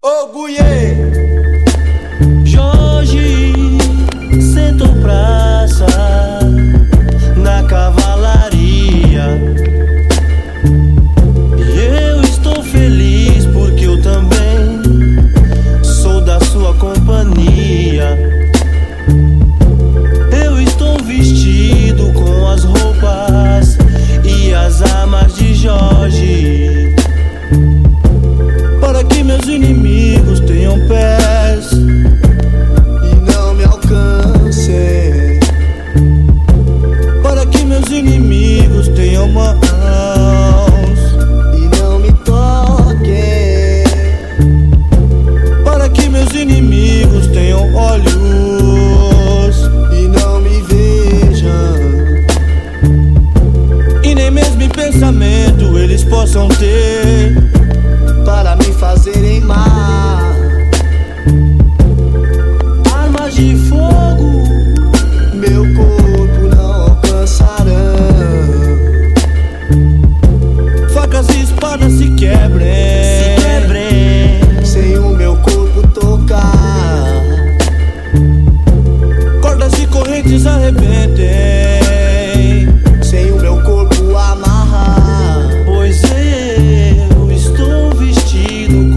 Oguiê! Jorge sentou praça na cavalaria. E eu estou feliz porque eu também sou da sua companhia. Eu estou vestido com as roupas e as armas de Jorge, para que meus inimigos tenham pés e não me alcancem, para que meus inimigos tenham mãos e não me toquem, para que meus inimigos tenham olhos e não me vejam, e nem mesmo em pensamento eles possam ter para me fazerem mal. armas de fogo, Meu corpo não alcançarão, facas e espadas se quebrem, sem o meu corpo tocar. cordas e correntes arrebentem, Sem o meu corpo amarrar. pois eu estou vestido